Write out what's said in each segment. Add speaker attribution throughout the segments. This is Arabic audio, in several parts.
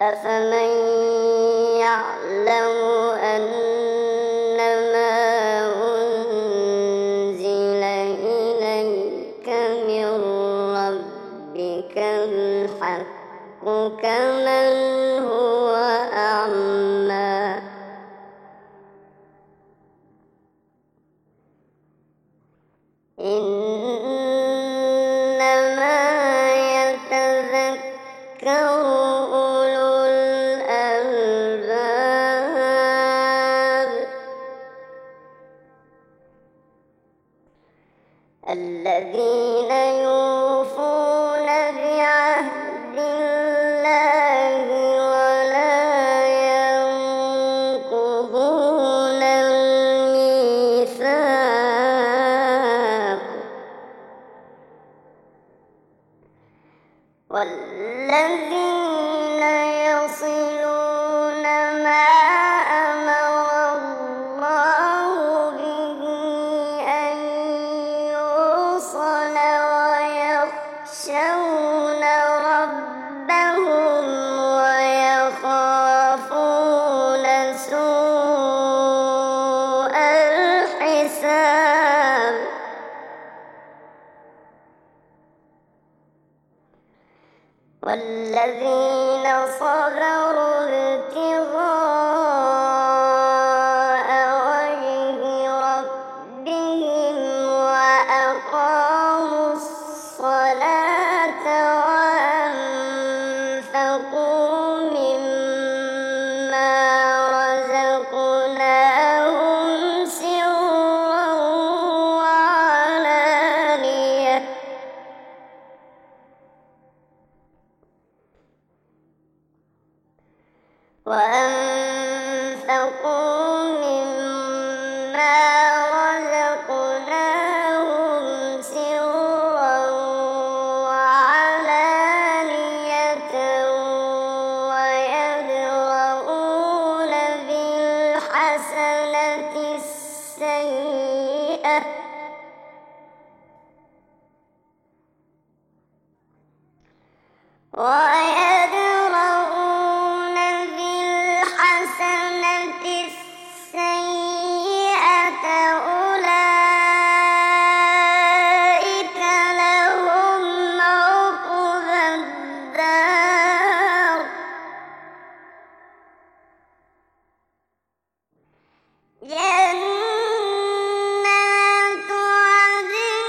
Speaker 1: أفمن يعلم أنما أنزل إليك من ربك الحق كمن هو أعمى إنما يتذكر أولو الألباب الذين يوفون بعهد الله ولا ينقضون الميثاق والذين يصلون ما أمر الله به أن يوصل ويخشون ربهم ويخافون سوء الحساب والذين صبروا ابتغاء وجه ربهم وأقاموا الصلاة وأنفقوا مما رزقناهم سرا وعلانية ويدرؤون بالحسنة السيئة أولئك لهم عقبى الدار جنات عدن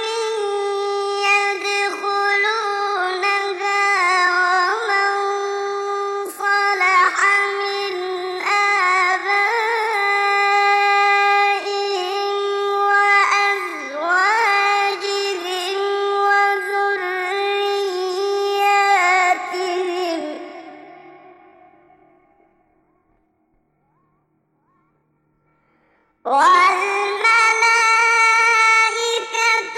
Speaker 1: يدخلونها ومن صلح من آبائهم وأزواجهم وذرياتهم والملائكة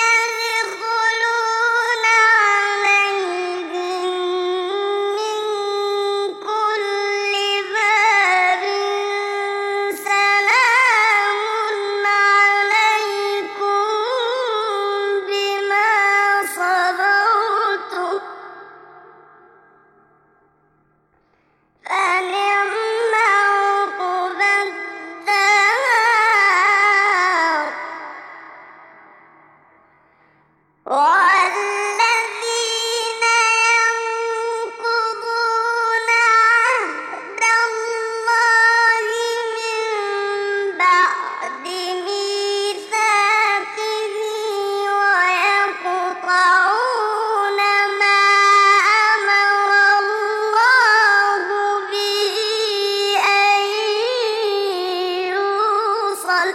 Speaker 1: يدخلون عليهم من كل باب سلام عليكم بما صبرتم فنعم عقبى الدار والذين ينقضون عهد الله من بعد ميثاقه ويقطعون ما أمر الله به أن يوصل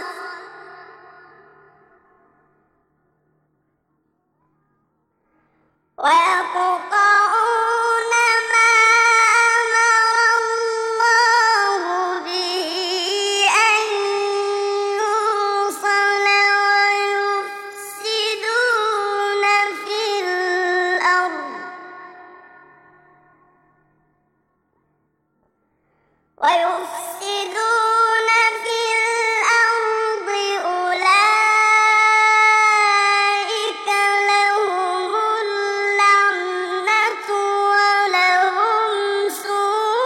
Speaker 1: ويقطعون ما أمر الله به أن يوصل ويفسدون في الأرض أولئك لهم اللعنة ولهم سوء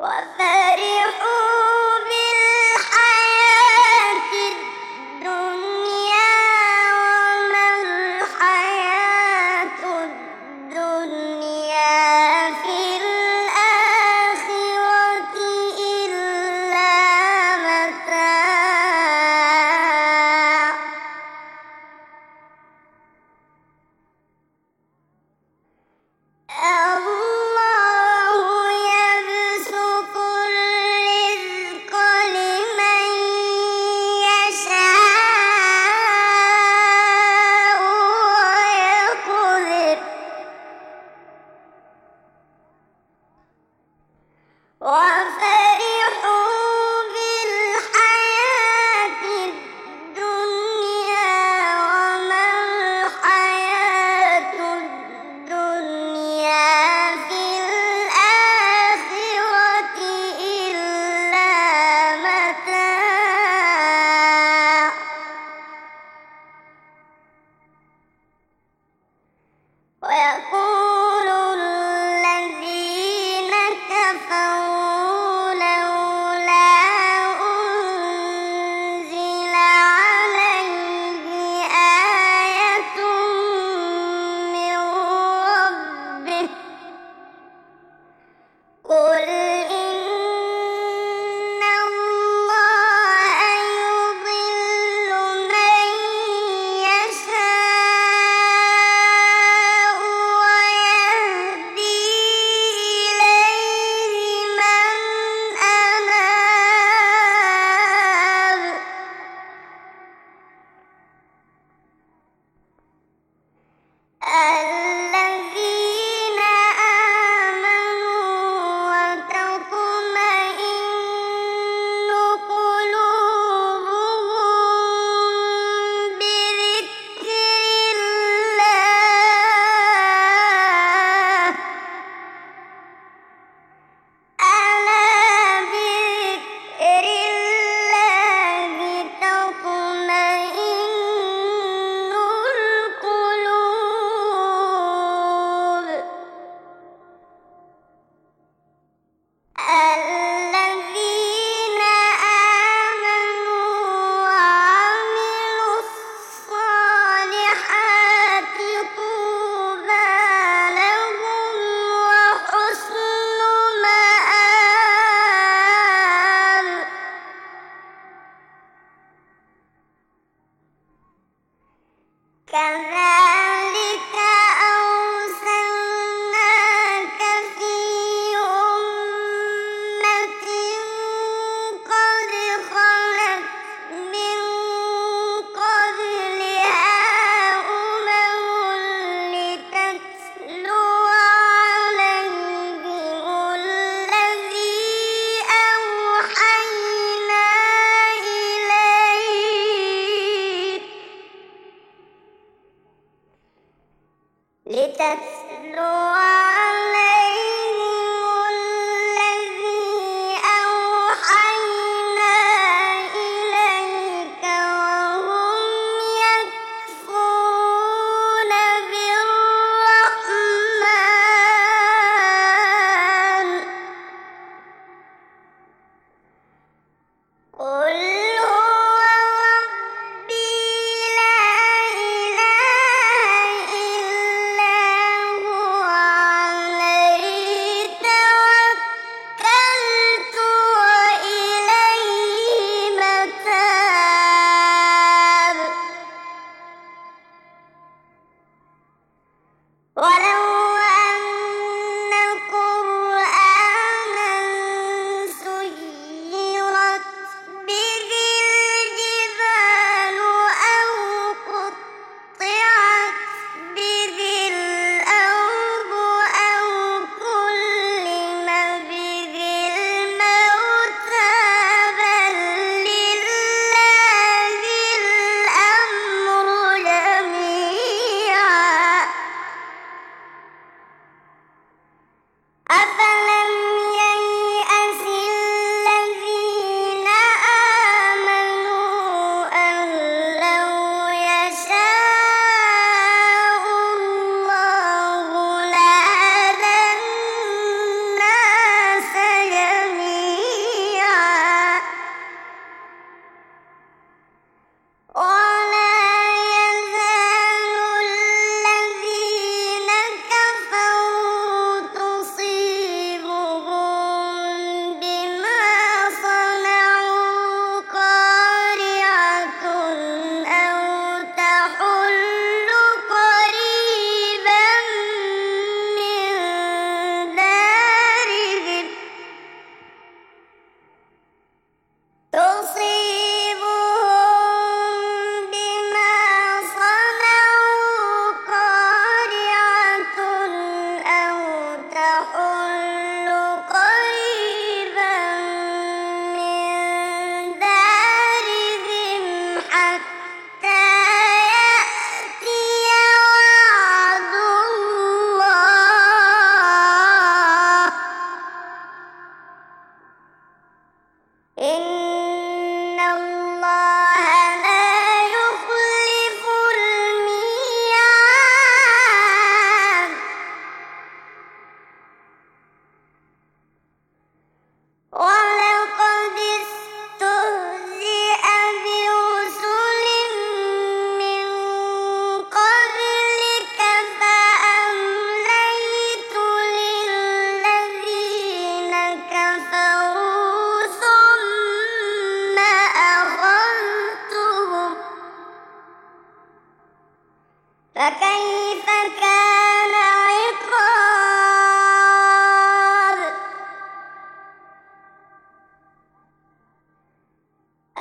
Speaker 1: وفرحوا بالحياة الدنيا وما الحياة الدنيا في الآخرة إلا متاع. الله يبسط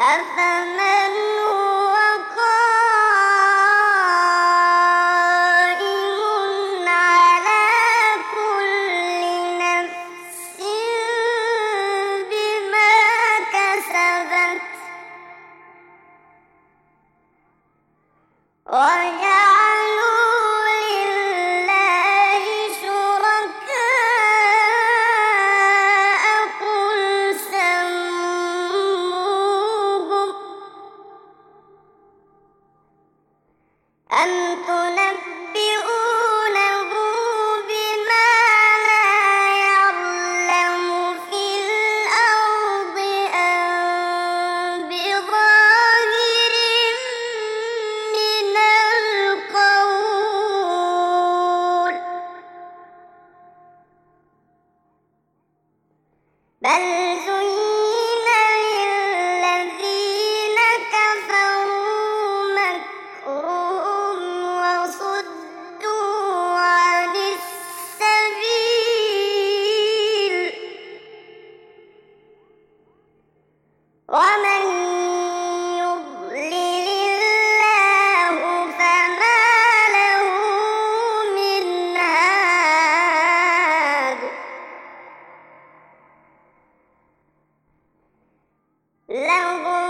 Speaker 1: أفمن هو قائم على كل نفس بما كسبت وجعلوا لله شركاء قل سموهم أم تنبئونه بما لا يعلم في الأرض أم بظاهر من القول بل زين للذين كفروا مكرهم وصدوا عن السبيل ومن يضلل الله فما له من هاد له